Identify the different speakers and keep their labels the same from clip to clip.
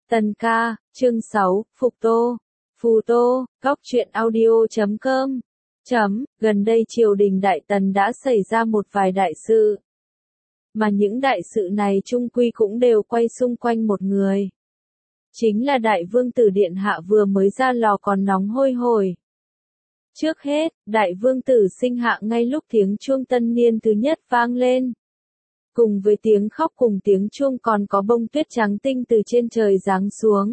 Speaker 1: Tần ca, chương 6, Phục Tô, Phù Tô, Góc truyện audio.com. Gần đây triều đình Đại Tần đã xảy ra một vài đại sự. Mà những đại sự này chung quy cũng đều quay xung quanh một người. Chính là Đại Vương Tử Điện Hạ vừa mới ra lò còn nóng hôi hổi. Trước hết, Đại Vương Tử sinh hạ ngay lúc tiếng chuông tân niên thứ nhất vang lên. Cùng với tiếng khóc cùng tiếng chuông còn có bông tuyết trắng tinh từ trên trời giáng xuống.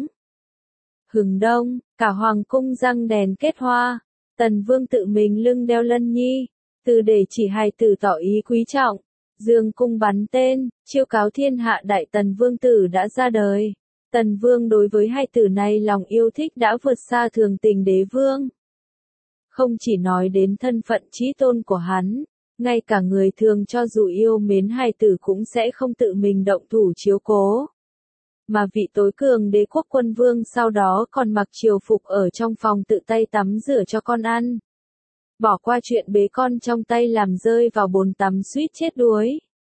Speaker 1: Hừng đông, cả hoàng cung răng đèn kết hoa, Tần Vương tự mình lưng đeo lân nhi, từ để chỉ hài tử tỏ ý quý trọng, dương cung bắn tên, chiêu cáo thiên hạ Đại Tần Vương Tử đã ra đời. Tần Vương đối với hai tử này lòng yêu thích đã vượt xa thường tình đế vương. Không chỉ nói đến thân phận chí tôn của hắn, ngay cả người thường cho dù yêu mến hài tử cũng sẽ không tự mình động thủ chiếu cố. Mà vị tối cường đế quốc quân vương sau đó còn mặc triều phục ở trong phòng tự tay tắm rửa cho con ăn. Bỏ qua chuyện bế con trong tay làm rơi vào bồn tắm suýt chết đuối.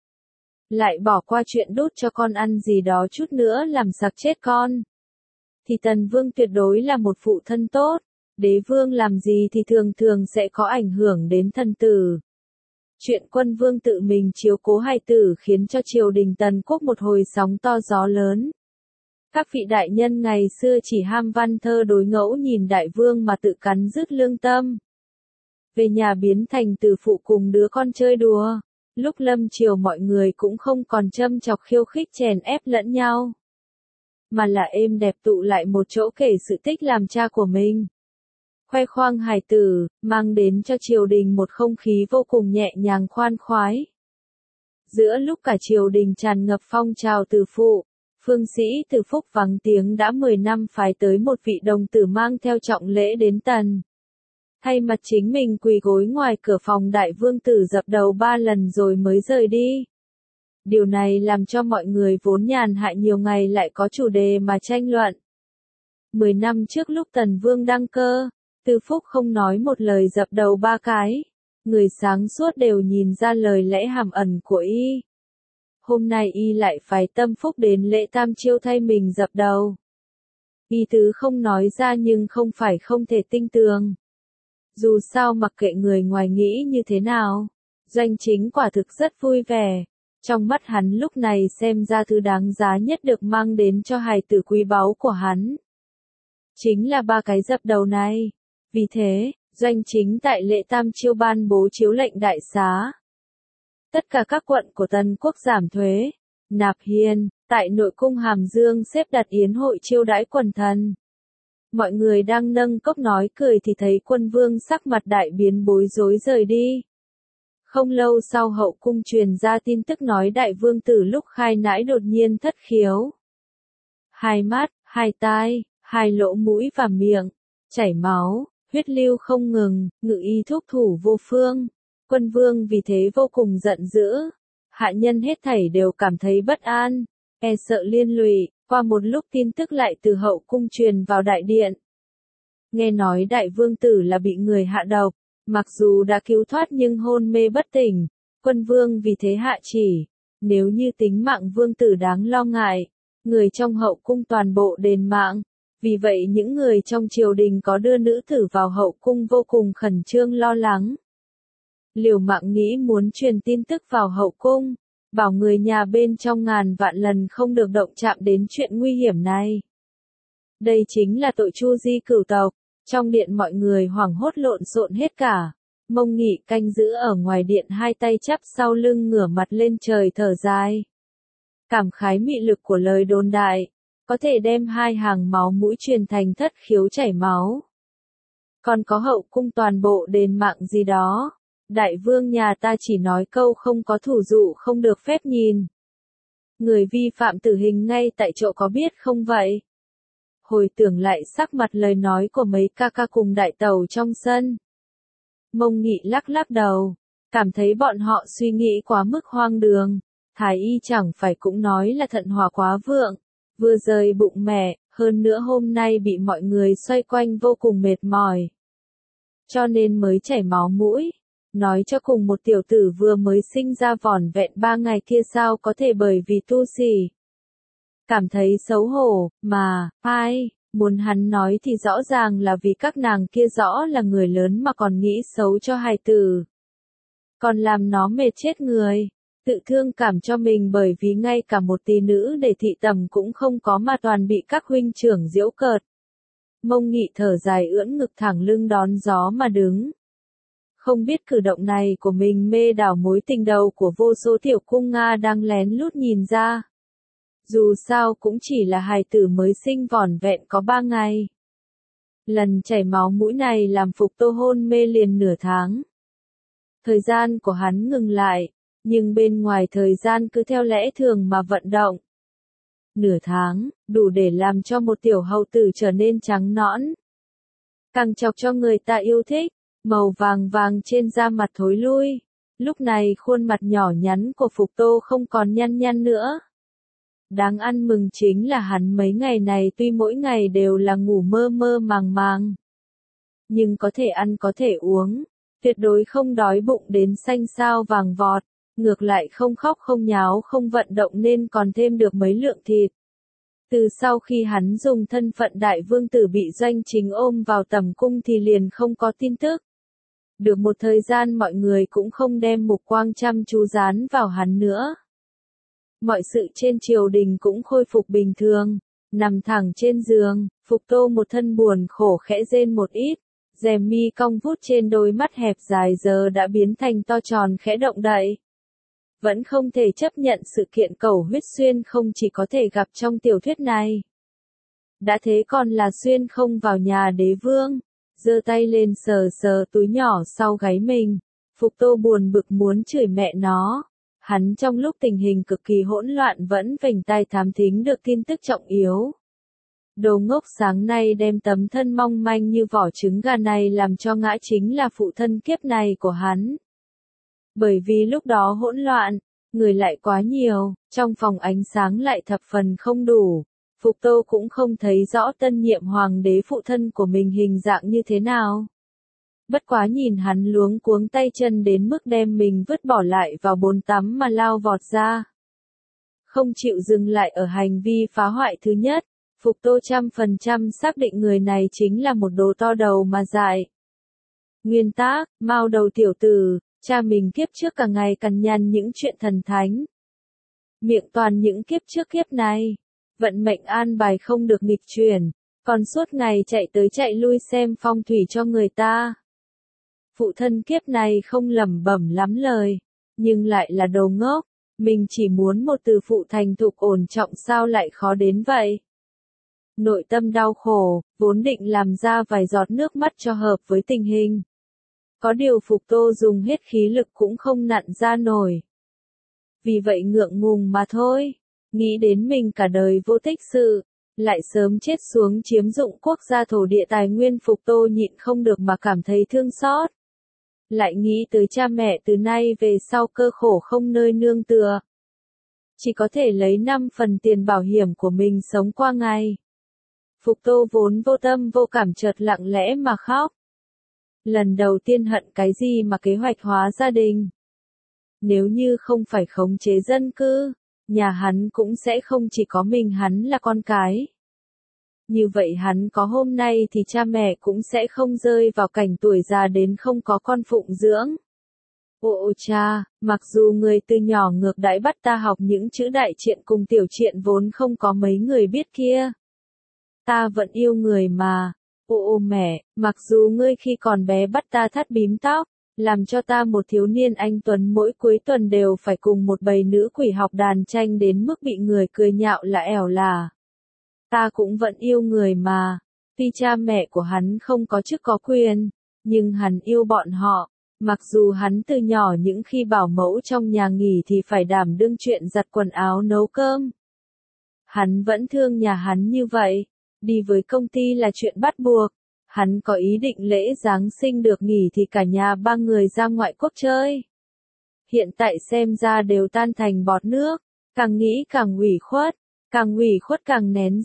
Speaker 1: Lại bỏ qua chuyện đút cho con ăn gì đó chút nữa làm sặc chết con. Thì Tần Vương tuyệt đối là một phụ thân tốt. Đế vương làm gì thì thường thường sẽ có ảnh hưởng đến thân tử. Chuyện quân vương tự mình chiếu cố hài tử khiến cho triều đình Tần quốc một hồi sóng to gió lớn. Các vị đại nhân ngày xưa chỉ ham văn thơ đối ngẫu nhìn đại vương mà tự cắn rứt lương tâm. Về nhà biến thành từ phụ cùng đứa con chơi đùa. Lúc lâm triều mọi người cũng không còn châm chọc khiêu khích chèn ép lẫn nhau. Mà là êm đẹp tụ lại một chỗ kể sự tích làm cha của mình. Khoe khoang hài tử, mang đến cho triều đình một không khí vô cùng nhẹ nhàng khoan khoái. Giữa lúc cả triều đình tràn ngập phong trào từ phụ, phương sĩ từ phúc vắng tiếng đã 10 năm phái tới một vị đồng tử mang theo trọng lễ đến Tần. Thay mặt chính mình quỳ gối ngoài cửa phòng Đại Vương Tử dập đầu 3 lần rồi mới rời đi. Điều này làm cho mọi người vốn nhàn hạ nhiều ngày lại có chủ đề mà tranh luận. 10 năm trước lúc Tần Vương đăng cơ, Từ Phúc không nói một lời dập đầu 3 cái. Người sáng suốt đều nhìn ra lời lẽ hàm ẩn của y. Hôm nay y lại phải tâm phúc đến lễ tam chiêu thay mình dập đầu. Y tứ không nói ra nhưng không phải không thể tinh tường. Dù sao mặc kệ người ngoài nghĩ như thế nào, Doanh Chính quả thực rất vui vẻ. Trong mắt hắn lúc này xem ra thứ đáng giá nhất được mang đến cho hài tử quý báu của hắn. Chính là 3 cái dập đầu này. Vì thế, Doanh Chính tại lễ tam chiêu ban bố chiếu lệnh đại xá. Tất cả các quận của Tần quốc giảm thuế, nạp hiền, tại nội cung Hàm Dương xếp đặt yến hội chiêu đãi quần thần. Mọi người đang nâng cốc nói cười thì thấy quân vương sắc mặt đại biến bối rối rời đi. Không lâu sau hậu cung truyền ra tin tức nói Đại Vương Tử lúc khai nãi đột nhiên thất khiếu. 2 mắt, 2 tai, 2 lỗ mũi và miệng, chảy máu, huyết lưu không ngừng, ngự y thúc thủ vô phương. Quân vương vì thế vô cùng giận dữ. Hạ nhân hết thảy đều cảm thấy bất an, e sợ liên lụy. Qua một lúc tin tức lại từ hậu cung truyền vào đại điện. Nghe nói Đại Vương Tử là bị người hạ độc, mặc dù đã cứu thoát nhưng hôn mê bất tỉnh. Quân vương vì thế hạ chỉ, nếu như tính mạng Vương Tử đáng lo ngại, người trong hậu cung toàn bộ đền mạng. Vì vậy những người trong triều đình có đưa nữ tử vào hậu cung vô cùng khẩn trương lo lắng. Liều mạng nghĩ muốn truyền tin tức vào hậu cung, bảo người nhà bên trong ngàn vạn lần không được động chạm đến chuyện nguy hiểm này. Đây chính là tội tru di cửu tộc. Trong điện mọi người hoảng hốt lộn xộn hết cả. Mông Nghị canh giữ ở ngoài điện hai tay chắp sau lưng ngửa mặt lên trời thở dài. Cảm khái mị lực của lời đồn đại, có thể đem 2 hàng máu mũi truyền thành thất khiếu chảy máu. Còn có hậu cung toàn bộ đền mạng gì đó. Đại vương nhà ta chỉ nói câu không có thủ dụ không được phép nhìn. Người vi phạm tử hình ngay tại chỗ có biết không vậy? Hồi tưởng lại sắc mặt lời nói của mấy ca ca cùng đại tàu trong sân. Mông Nghị lắc lắc đầu, cảm thấy bọn họ suy nghĩ quá mức hoang đường. Thái y chẳng phải cũng nói là thận hỏa quá vượng, vừa rời bụng mẹ, hơn nữa hôm nay bị mọi người xoay quanh vô cùng mệt mỏi. Cho nên mới chảy máu mũi. Nói cho cùng một tiểu tử vừa mới sinh ra vỏn vẹn 3 ngày kia sao có thể bởi vì tu xỉ. cảm thấy xấu hổ, mà, ai, muốn hắn nói thì rõ ràng là vì các nàng kia rõ là người lớn mà còn nghĩ xấu cho hài tử. Còn làm nó mệt chết người, tự thương cảm cho mình bởi vì ngay cả một tí nữ để thị tầm cũng không có mà toàn bị các huynh trưởng giễu cợt. Mông Nghị thở dài ưỡn ngực thẳng lưng đón gió mà đứng. Không biết cử động này của mình mê đảo mối tình đầu của vô số tiểu cung Nga đang lén lút nhìn ra. Dù sao cũng chỉ là hài tử mới sinh vỏn vẹn có 3 ngày. Lần chảy máu mũi này làm Phục Tô hôn mê liền nửa tháng. Thời gian của hắn ngừng lại, nhưng bên ngoài thời gian cứ theo lẽ thường mà vận động. Nửa tháng, đủ để làm cho một tiểu hầu tử trở nên trắng nõn. Càng chọc cho người ta yêu thích, màu vàng vàng trên da mặt thối lui. Lúc này khuôn mặt nhỏ nhắn của Phục Tô không còn nhăn nhăn nữa. Đáng ăn mừng chính là hắn mấy ngày này tuy mỗi ngày đều là ngủ mơ mơ màng màng. Nhưng có thể ăn có thể uống, tuyệt đối không đói bụng đến xanh xao vàng vọt, ngược lại không khóc không nháo không vận động nên còn thêm được mấy lượng thịt. Từ sau khi hắn dùng thân phận đại vương tử bị Doanh Chính ôm vào tầm cung thì liền không có tin tức. Được một thời gian mọi người cũng không đem mục quang chăm chú dán vào hắn nữa. Mọi sự trên triều đình cũng khôi phục bình thường, nằm thẳng trên giường, Phục Tô một thân buồn khổ khẽ rên một ít, rèm mi cong vút trên đôi mắt hẹp dài giờ đã biến thành to tròn khẽ động đậy. Vẫn không thể chấp nhận sự kiện cầu huyết xuyên không chỉ có thể gặp trong tiểu thuyết này. Đã thế còn là xuyên không vào nhà đế vương, giơ tay lên sờ sờ túi nhỏ sau gáy mình, Phục Tô buồn bực muốn chửi mẹ nó. Hắn trong lúc tình hình cực kỳ hỗn loạn vẫn vểnh tai thám thính được tin tức trọng yếu. Đồ ngốc sáng nay đem tấm thân mong manh như vỏ trứng gà này làm cho ngã chính là phụ thân kiếp này của hắn. Bởi vì lúc đó hỗn loạn, người lại quá nhiều, trong phòng ánh sáng lại thập phần không đủ, Phục Tô cũng không thấy rõ tân nhiệm hoàng đế phụ thân của mình hình dạng như thế nào. Bất quá nhìn hắn luống cuống tay chân đến mức đem mình vứt bỏ lại vào bồn tắm mà lao vọt ra. Không chịu dừng lại ở hành vi phá hoại thứ nhất, Phục Tô 100% xác định người này chính là một đồ to đầu mà dại. Nguyên tác, mao đầu tiểu tử, cha mình kiếp trước cả ngày cằn nhằn những chuyện thần thánh. Miệng toàn những kiếp trước kiếp này, vận mệnh an bài không được nghịch chuyển, còn suốt ngày chạy tới chạy lui xem phong thủy cho người ta. Phụ thân kiếp này không lẩm bẩm lắm lời, nhưng lại là đồ ngốc, mình chỉ muốn một từ phụ thành thục ổn trọng sao lại khó đến vậy. Nội tâm đau khổ, vốn định làm ra vài giọt nước mắt cho hợp với tình hình. Có điều Phục Tô dùng hết khí lực cũng không nặn ra nổi. Vì vậy ngượng ngùng mà thôi, nghĩ đến mình cả đời vô tích sự, lại sớm chết xuống chiếm dụng quốc gia thổ địa tài nguyên Phục Tô nhịn không được mà cảm thấy thương xót. Lại nghĩ tới cha mẹ từ nay về sau cơ khổ không nơi nương tựa. Chỉ có thể lấy 5 phần tiền bảo hiểm của mình sống qua ngày. Phục Tô vốn vô tâm vô cảm chợt lặng lẽ mà khóc. Lần đầu tiên hận cái gì mà kế hoạch hóa gia đình. Nếu như không phải khống chế dân cư, nhà hắn cũng sẽ không chỉ có mình hắn là con cái. Như vậy hắn có hôm nay thì cha mẹ cũng sẽ không rơi vào cảnh tuổi già đến không có con phụng dưỡng. Ồ cha, mặc dù người từ nhỏ ngược đãi bắt ta học những chữ đại triện cùng tiểu triện vốn không có mấy người biết kia. Ta vẫn yêu người mà. Ồ mẹ, mặc dù ngươi khi còn bé bắt ta thắt bím tóc, làm cho ta một thiếu niên anh tuấn mỗi cuối tuần đều phải cùng một bầy nữ quỷ học đàn tranh đến mức bị người cười nhạo là ẻo là. Ta cũng vẫn yêu người mà, tuy cha mẹ của hắn không có chức có quyền, nhưng hắn yêu bọn họ, mặc dù hắn từ nhỏ những khi bảo mẫu trong nhà nghỉ thì phải đảm đương chuyện giặt quần áo nấu cơm. Hắn vẫn thương nhà hắn như vậy, đi với công ty là chuyện bắt buộc, hắn có ý định lễ Giáng sinh được nghỉ thì cả nhà 3 người ra ngoại quốc chơi. Hiện tại xem ra đều tan thành bọt nước, càng nghĩ càng ủy khuất. Càng ủy khuất càng nén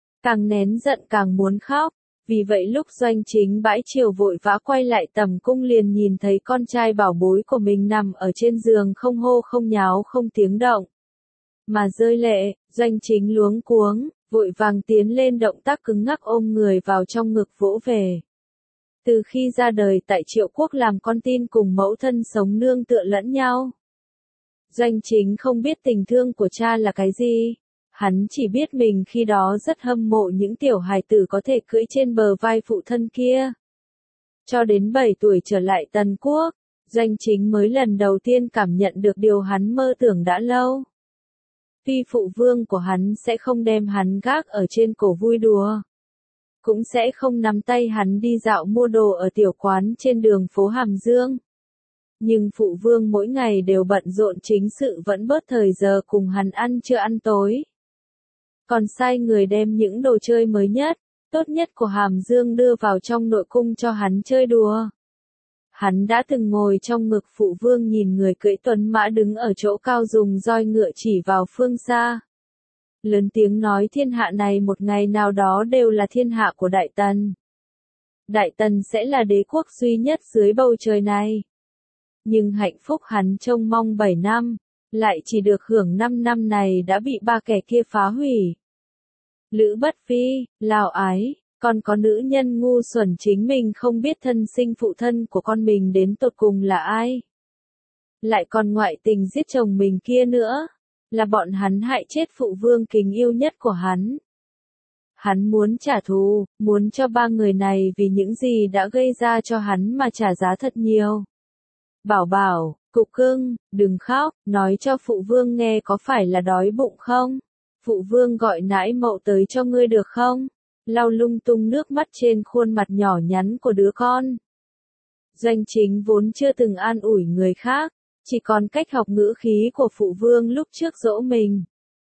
Speaker 1: giận càng muốn khóc, vì vậy lúc Doanh Chính bãi chiều vội vã quay lại tầm cung liền nhìn thấy con trai bảo bối của mình nằm ở trên giường không hô không nháo không tiếng động. mà rơi lệ. Doanh Chính luống cuống, vội vàng tiến lên, động tác cứng ngắc ôm người vào trong ngực vỗ về. Từ khi ra đời tại Triệu Quốc làm con tin cùng mẫu thân sống nương tựa lẫn nhau. Doanh Chính không biết tình thương của cha là cái gì. Hắn chỉ biết mình khi đó rất hâm mộ những tiểu hài tử có thể cưỡi trên bờ vai phụ thân kia. Cho đến 7 tuổi trở lại Tần Quốc, Doanh Chính mới lần đầu tiên cảm nhận được điều hắn mơ tưởng đã lâu. Tuy phụ vương của hắn sẽ không đem hắn gác ở trên cổ vui đùa, cũng sẽ không nắm tay hắn đi dạo mua đồ ở tiểu quán trên đường phố Hàm Dương. Nhưng phụ vương mỗi ngày đều bận rộn chính sự, vẫn bớt thời giờ cùng hắn ăn trưa ăn tối. Còn sai người đem những đồ chơi mới nhất, tốt nhất của Hàm Dương đưa vào trong nội cung cho hắn chơi đùa. Hắn đã từng ngồi trong ngực phụ vương nhìn người cưỡi tuấn mã đứng ở chỗ cao dùng roi ngựa chỉ vào phương xa. Lớn tiếng nói thiên hạ này một ngày nào đó đều là thiên hạ của Đại Tần. Đại Tần sẽ là đế quốc duy nhất dưới bầu trời này. Nhưng hạnh phúc hắn trông mong 7 năm, lại chỉ được hưởng 5 năm này đã bị ba kẻ kia phá hủy. Lữ Bất Phi, Lào Ái, còn có nữ nhân ngu xuẩn chính mình không biết thân sinh phụ thân của con mình đến tột cùng là ai. Lại còn ngoại tình giết chồng mình kia nữa, là bọn hắn hại chết phụ vương kính yêu nhất của hắn. Hắn muốn trả thù, muốn cho ba người này vì những gì đã gây ra cho hắn mà trả giá thật nhiều. Bảo Bảo, Cục Cưng, đừng khóc, nói cho phụ vương nghe có phải là đói bụng không? Phụ vương gọi nãi mậu tới cho ngươi được không? Lau lung tung nước mắt trên khuôn mặt nhỏ nhắn của đứa con. Doanh Chính vốn chưa từng an ủi người khác, chỉ còn cách học ngữ khí của phụ vương lúc trước dỗ mình.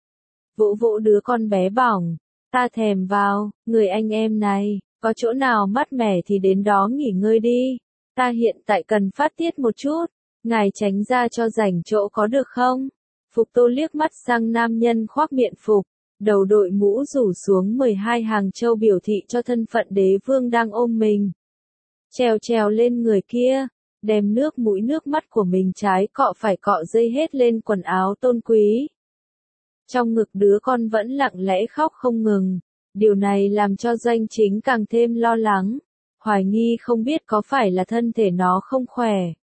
Speaker 1: Vỗ vỗ đứa con bé bỏng, ta thèm vào, người anh em này, có chỗ nào mát mẻ thì đến đó nghỉ ngơi đi. Ta hiện tại cần phát tiết một chút, ngài tránh ra cho rảnh chỗ có được không? Phục Tô liếc mắt sang nam nhân khoác miện phục, đầu đội mũ rủ xuống 12 hàng châu biểu thị cho thân phận đế vương đang ôm mình. Trèo trèo lên người kia, đem nước mũi nước mắt của mình trái cọ phải cọ dây hết lên quần áo tôn quý. Trong ngực đứa con vẫn lặng lẽ khóc không ngừng, điều này làm cho Doanh Chính càng thêm lo lắng, hoài nghi không biết có phải là thân thể nó không khỏe.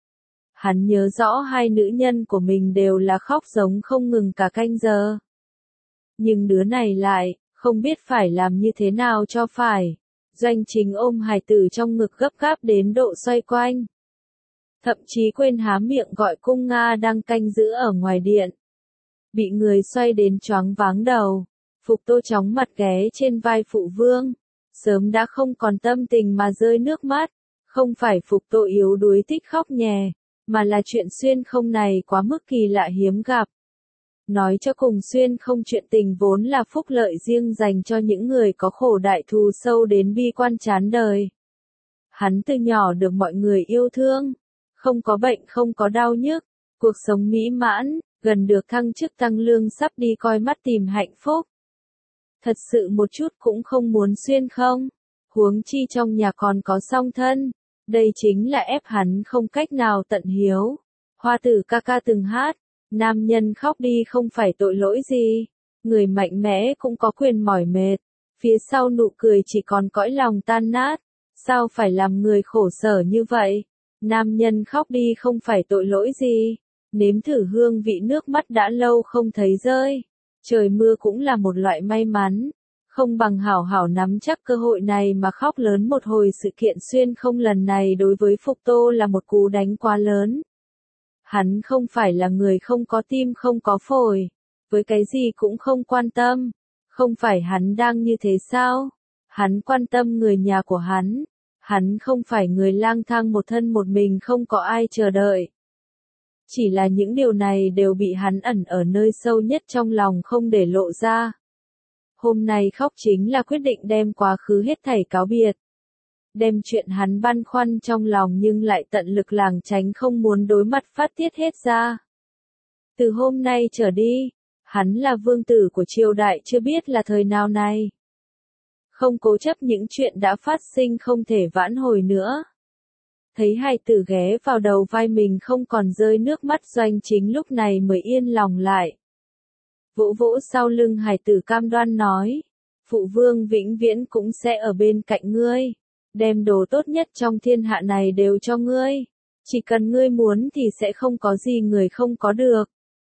Speaker 1: Hắn nhớ rõ hai nữ nhân của mình đều là khóc giống không ngừng cả canh giờ. Nhưng đứa này lại, không biết phải làm như thế nào cho phải. Doanh Chính ôm hài tử trong ngực gấp gáp đến độ xoay quanh. Thậm chí quên há miệng gọi cung Nga đang canh giữ ở ngoài điện. Bị người xoay đến choáng váng đầu. Phục Tô chóng mặt ghé trên vai phụ vương. Sớm đã không còn tâm tình mà rơi nước mắt. Không phải Phục Tô yếu đuối thích khóc nhè, mà là chuyện xuyên không này quá mức kỳ lạ hiếm gặp. Nói cho cùng xuyên không chuyện tình vốn là phúc lợi riêng dành cho những người có khổ đại thù sâu đến bi quan chán đời. Hắn từ nhỏ được mọi người yêu thương, không có bệnh không có đau nhức, cuộc sống mỹ mãn, gần được thăng chức tăng lương sắp đi coi mắt tìm hạnh phúc. Thật sự một chút cũng không muốn xuyên không, huống chi trong nhà còn có song thân, đây chính là ép hắn không cách nào tận hiếu. Hoa Tử ca ca từng hát, nam nhân khóc đi không phải tội lỗi gì, người mạnh mẽ cũng có quyền mỏi mệt, phía sau nụ cười chỉ còn cõi lòng tan nát, sao phải làm người khổ sở như vậy, nam nhân khóc đi không phải tội lỗi gì, nếm thử hương vị nước mắt đã lâu không thấy rơi, trời mưa cũng là một loại may mắn, không bằng hảo hảo nắm chắc cơ hội này mà khóc lớn một hồi. Sự kiện xuyên không lần này đối với Phục Tô là một cú đánh quá lớn. Hắn không phải là người không có tim không có phổi, với cái gì cũng không quan tâm, không phải hắn đang như thế sao? Hắn quan tâm người nhà của hắn không phải người lang thang một thân một mình không có ai chờ đợi. Chỉ là những điều này đều bị hắn ẩn ở nơi sâu nhất trong lòng không để lộ ra. Hôm nay khóc chính là quyết định đem quá khứ hết thảy cáo biệt. Đem chuyện hắn băn khoăn trong lòng nhưng lại tận lực lảng tránh không muốn đối mặt phát tiết hết ra. Từ hôm nay trở đi, hắn là vương tử của triều đại chưa biết là thời nào này. Không cố chấp những chuyện đã phát sinh không thể vãn hồi nữa. Thấy hài tử ghé vào đầu vai mình không còn rơi nước mắt, Doanh Chính lúc này mới yên lòng lại. vỗ vỗ sau lưng hài tử cam đoan nói, phụ vương vĩnh viễn cũng sẽ ở bên cạnh ngươi, đem đồ tốt nhất trong thiên hạ này đều cho ngươi, chỉ cần ngươi muốn thì sẽ không có gì người không có được.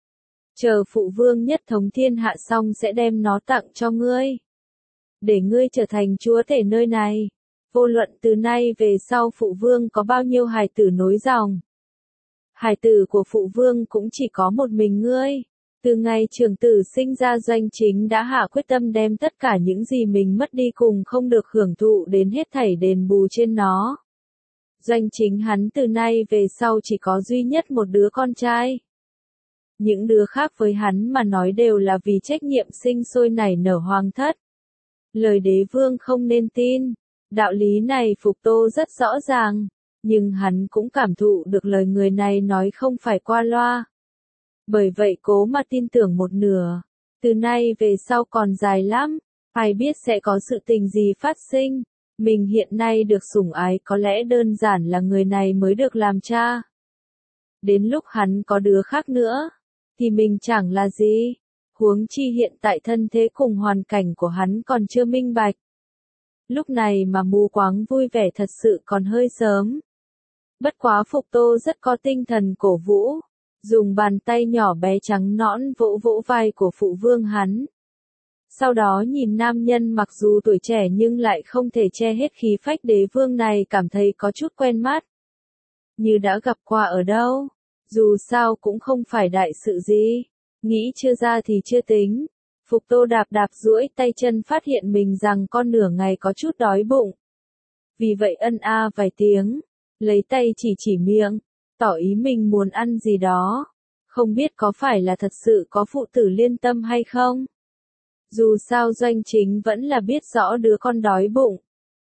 Speaker 1: Chờ phụ vương nhất thống thiên hạ xong sẽ đem nó tặng cho ngươi, để ngươi trở thành chúa tể nơi này. Vô luận từ nay về sau phụ vương có bao nhiêu hài tử nối dòng, hài tử của phụ vương cũng chỉ có một mình ngươi. Từ ngày trưởng tử sinh ra Doanh Chính đã hạ quyết tâm đem tất cả những gì mình mất đi cùng không được hưởng thụ đến hết thảy đền bù trên nó. Doanh Chính hắn từ nay về sau chỉ có duy nhất một đứa con trai. Những đứa khác với hắn mà nói đều là vì trách nhiệm sinh sôi nảy nở hoàng thất. Lời đế vương không nên tin. Đạo lý này Phục Tô rất rõ ràng, nhưng hắn cũng cảm thụ được lời người này nói không phải qua loa. Bởi vậy cố mà tin tưởng một nửa. Từ nay về sau còn dài lắm, ai biết sẽ có sự tình gì phát sinh. Mình hiện nay được sủng ái có lẽ đơn giản là người này mới được làm cha. Đến lúc hắn có đứa khác nữa, thì mình chẳng là gì. Huống chi hiện tại thân thế cùng hoàn cảnh của hắn còn chưa minh bạch. Lúc này mà mù quáng vui vẻ thật sự còn hơi sớm. Bất quá Phục Tô rất có tinh thần cổ vũ, dùng bàn tay nhỏ bé trắng nõn vỗ vỗ vai của phụ vương hắn. Sau đó nhìn nam nhân mặc dù tuổi trẻ nhưng lại không thể che hết khí phách đế vương này cảm thấy có chút quen mắt. Như đã gặp qua ở đâu, dù sao cũng không phải đại sự gì, nghĩ chưa ra thì chưa tính. Phục Tô đạp đạp duỗi tay chân phát hiện mình rằng con nửa ngày có chút đói bụng. Vì vậy ân a vài tiếng, lấy tay chỉ miệng, tỏ ý mình muốn ăn gì đó. Không biết có phải là thật sự có phụ tử liên tâm hay không? Dù sao Doanh Chính vẫn là biết rõ đứa con đói bụng.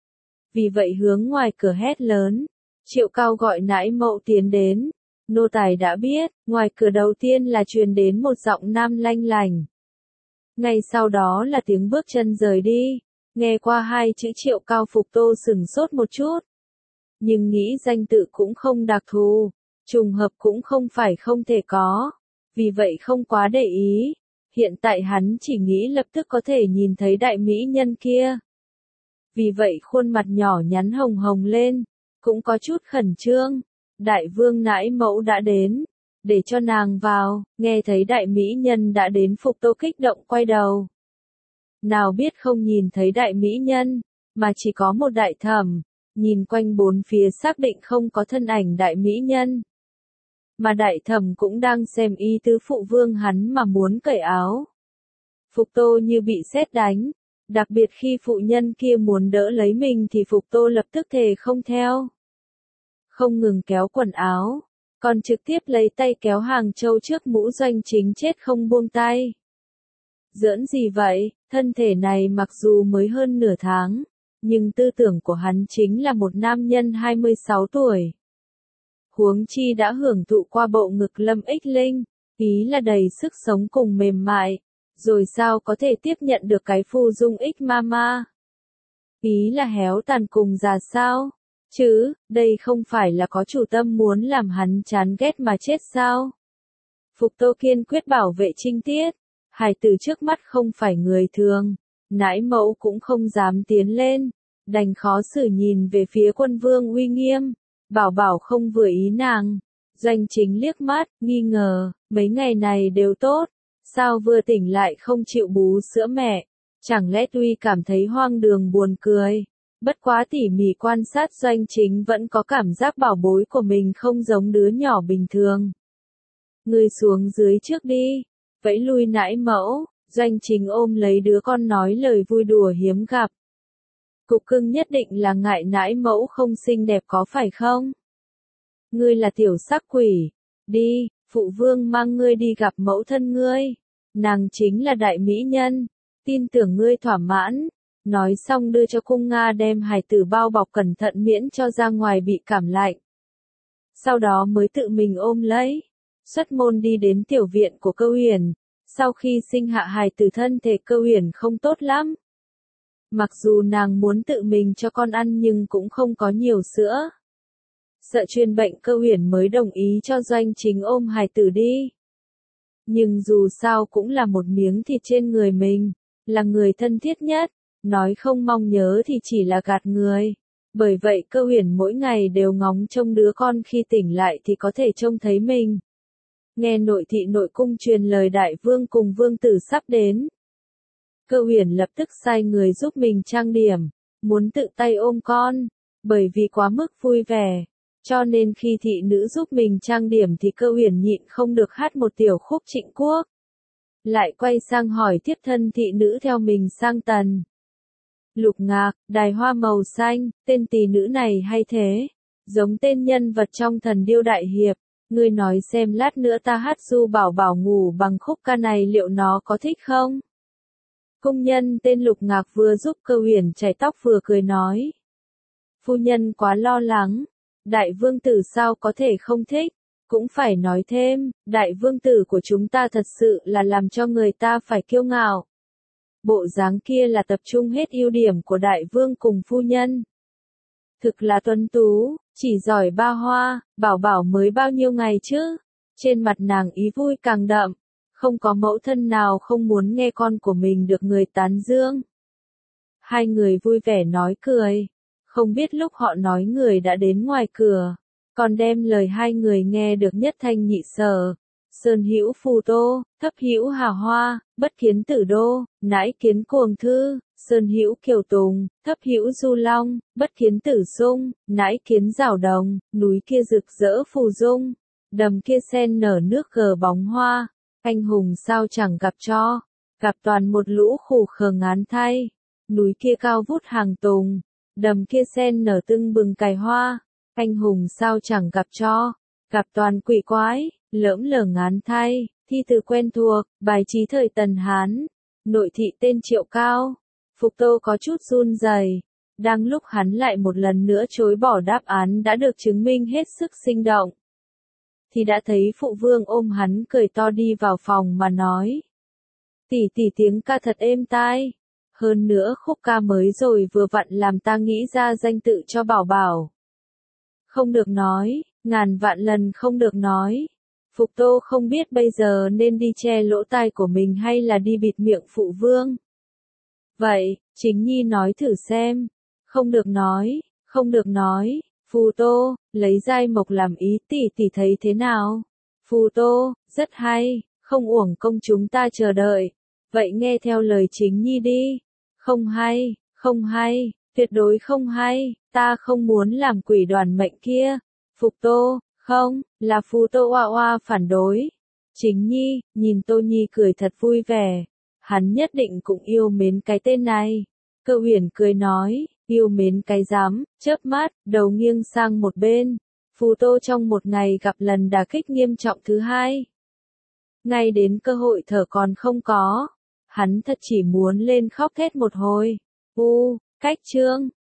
Speaker 1: Vì vậy hướng ngoài cửa hét lớn, Triệu Cao gọi nãi mậu tiến đến. Nô tài đã biết, ngoài cửa đầu tiên là truyền đến một giọng nam lanh lành. Ngay sau đó là tiếng bước chân rời đi, nghe qua hai chữ Triệu Cao Phục Tô sửng sốt một chút. Nhưng nghĩ danh tự cũng không đặc thù, trùng hợp cũng không phải không thể có, vì vậy không quá để ý. Hiện tại hắn chỉ nghĩ lập tức có thể nhìn thấy đại mỹ nhân kia. Vì vậy khuôn mặt nhỏ nhắn hồng hồng lên, cũng có chút khẩn trương. Đại vương nãi mẫu đã đến, để cho nàng vào. Nghe thấy đại mỹ nhân đã đến Phục Tô kích động quay đầu. Nào biết không nhìn thấy đại mỹ nhân, mà chỉ có một đại thẩm. Nhìn quanh bốn phía xác định không có thân ảnh đại mỹ nhân. Mà đại thẩm cũng đang xem ý tứ phụ vương hắn mà muốn cởi áo. Phục Tô như bị sét đánh, đặc biệt khi phụ nhân kia muốn đỡ lấy mình thì Phục Tô lập tức thề không theo. Không ngừng kéo quần áo, còn trực tiếp lấy tay kéo Hàng Châu trước mũ Doanh Chính chết không buông tay. Giỡn gì vậy, thân thể này mặc dù mới hơn nửa tháng, nhưng tư tưởng của hắn chính là một nam nhân 26 tuổi. Huống chi đã hưởng thụ qua bộ ngực Lâm Ích Linh, ý là đầy sức sống cùng mềm mại, rồi sao có thể tiếp nhận được cái phù dung ích mama. Ý là héo tàn cùng già sao, chứ, đây không phải là có chủ tâm muốn làm hắn chán ghét mà chết sao. Phục Tô kiên quyết bảo vệ trinh tiết, hài tử trước mắt không phải người thường, nãi mẫu cũng không dám tiến lên, đành khó xử nhìn về phía quân vương uy nghiêm. Bảo bảo không vừa ý nàng. Doanh Chính liếc mắt, nghi ngờ, mấy ngày này đều tốt. Sao vừa tỉnh lại không chịu bú sữa mẹ? Chẳng lẽ tuy cảm thấy hoang đường buồn cười. Bất quá tỉ mỉ quan sát Doanh Chính vẫn có cảm giác bảo bối của mình không giống đứa nhỏ bình thường. Người xuống dưới trước đi. Vẫy lui nãi mẫu, Doanh Chính ôm lấy đứa con nói lời vui đùa hiếm gặp. Cục cưng nhất định là ngại nãi mẫu không xinh đẹp có phải không? Ngươi là tiểu sắc quỷ. Đi, phụ vương mang ngươi đi gặp mẫu thân ngươi. Nàng chính là đại mỹ nhân. Tin tưởng ngươi thỏa mãn. Nói xong đưa cho cung Nga đem hài tử bao bọc cẩn thận miễn cho ra ngoài bị cảm lạnh. Sau đó mới tự mình ôm lấy. Xuất môn đi đến tiểu viện của Cơ Huyền. Sau khi sinh hạ hài tử thân thể Cơ Huyền không tốt lắm. Mặc dù nàng muốn tự mình cho con ăn nhưng cũng không có nhiều sữa. Sợ truyền bệnh Cơ Huyền mới đồng ý cho Doanh Chính ôm hài tử đi. Nhưng dù sao cũng là một miếng thịt trên người mình, là người thân thiết nhất, nói không mong nhớ thì chỉ là gạt người. Bởi vậy Cơ Huyền mỗi ngày đều ngóng trông đứa con khi tỉnh lại thì có thể trông thấy mình. Nghe nội thị nội cung truyền lời đại vương cùng vương tử sắp đến. Cơ Huyền lập tức sai người giúp mình trang điểm, muốn tự tay ôm con, bởi vì quá mức vui vẻ. Cho nên khi thị nữ giúp mình trang điểm thì Cơ Huyền nhịn không được hát một tiểu khúc Trịnh Quốc. Lại quay sang hỏi tiếp thân thị nữ theo mình sang tần. Lục Ngạc, đài hoa màu xanh, tên tỷ nữ này hay thế, giống tên nhân vật trong Thần Điêu Đại Hiệp. Ngươi nói xem lát nữa ta hát du bảo bảo ngủ bằng khúc ca này liệu nó có thích không? Cung nhân tên Lục Ngạc vừa giúp Cơ Huyền chải tóc vừa cười nói. Phu nhân quá lo lắng, đại vương tử sao có thể không thích, cũng phải nói thêm, đại vương tử của chúng ta thật sự là làm cho người ta phải kiêu ngạo. Bộ dáng kia là tập trung hết ưu điểm của đại vương cùng phu nhân. Thực là tuấn tú, chỉ giỏi ba hoa, bảo bảo mới bao nhiêu ngày chứ. Trên mặt nàng ý vui càng đậm, không có mẫu thân nào không muốn nghe con của mình được người tán dương. Hai người vui vẻ nói cười, không biết lúc họ nói người đã đến ngoài cửa, còn đem lời hai người nghe được nhất thanh nhị sở. Sơn hữu phù tô, thấp hữu hà hoa, bất kiến tử đô, nãi kiến cuồng thư, sơn hữu kiều tùng, thấp hữu du long, bất kiến tử sung, nãi kiến rảo đồng, núi kia rực rỡ phù dung, đầm kia sen nở nước gờ bóng hoa, anh hùng sao chẳng gặp cho, gặp toàn một lũ khủ khờ ngán thay, núi kia cao vút hàng tùng, đầm kia sen nở tưng bừng cài hoa, anh hùng sao chẳng gặp cho, gặp toàn quỷ quái. Lỡm lờ ngán thay, thi từ quen thuộc, bài trí thời Tần Hán, nội thị tên Triệu Cao. Phục Tô có chút run rẩy, đang lúc hắn lại một lần nữa chối bỏ đáp án đã được chứng minh hết sức sinh động. Thì đã thấy phụ vương ôm hắn cười to đi vào phòng mà nói. Tỷ tỷ tiếng ca thật êm tai. Hơn nữa khúc ca mới rồi vừa vặn làm ta nghĩ ra danh tự cho bảo bảo. Không được nói, ngàn vạn lần không được nói. Phục Tô không biết bây giờ nên đi che lỗ tai của mình hay là đi bịt miệng phụ vương. Vậy, Chính Nhi nói thử xem. Không được nói, không được nói. Phù Tô, lấy giai mộc làm ý tỷ tỷ thấy thế nào? Phù Tô, rất hay, không uổng công chúng ta chờ đợi. Vậy nghe theo lời Chính Nhi đi. Không hay, không hay, tuyệt đối không hay, ta không muốn làm quỷ đoàn mệnh kia. Phục Tô. Không, là Phù Tô oa oa phản đối. Chính Nhi, nhìn Tô Nhi cười thật vui vẻ. Hắn nhất định cũng yêu mến cái tên này. Cơ Huyền cười nói, yêu mến cái dám, chớp mắt, đầu nghiêng sang một bên. Phù Tô trong một ngày gặp lần đả kích nghiêm trọng thứ hai. Ngay đến cơ hội thở còn không có. Hắn thật chỉ muốn lên khóc thét một hồi. Cách chương.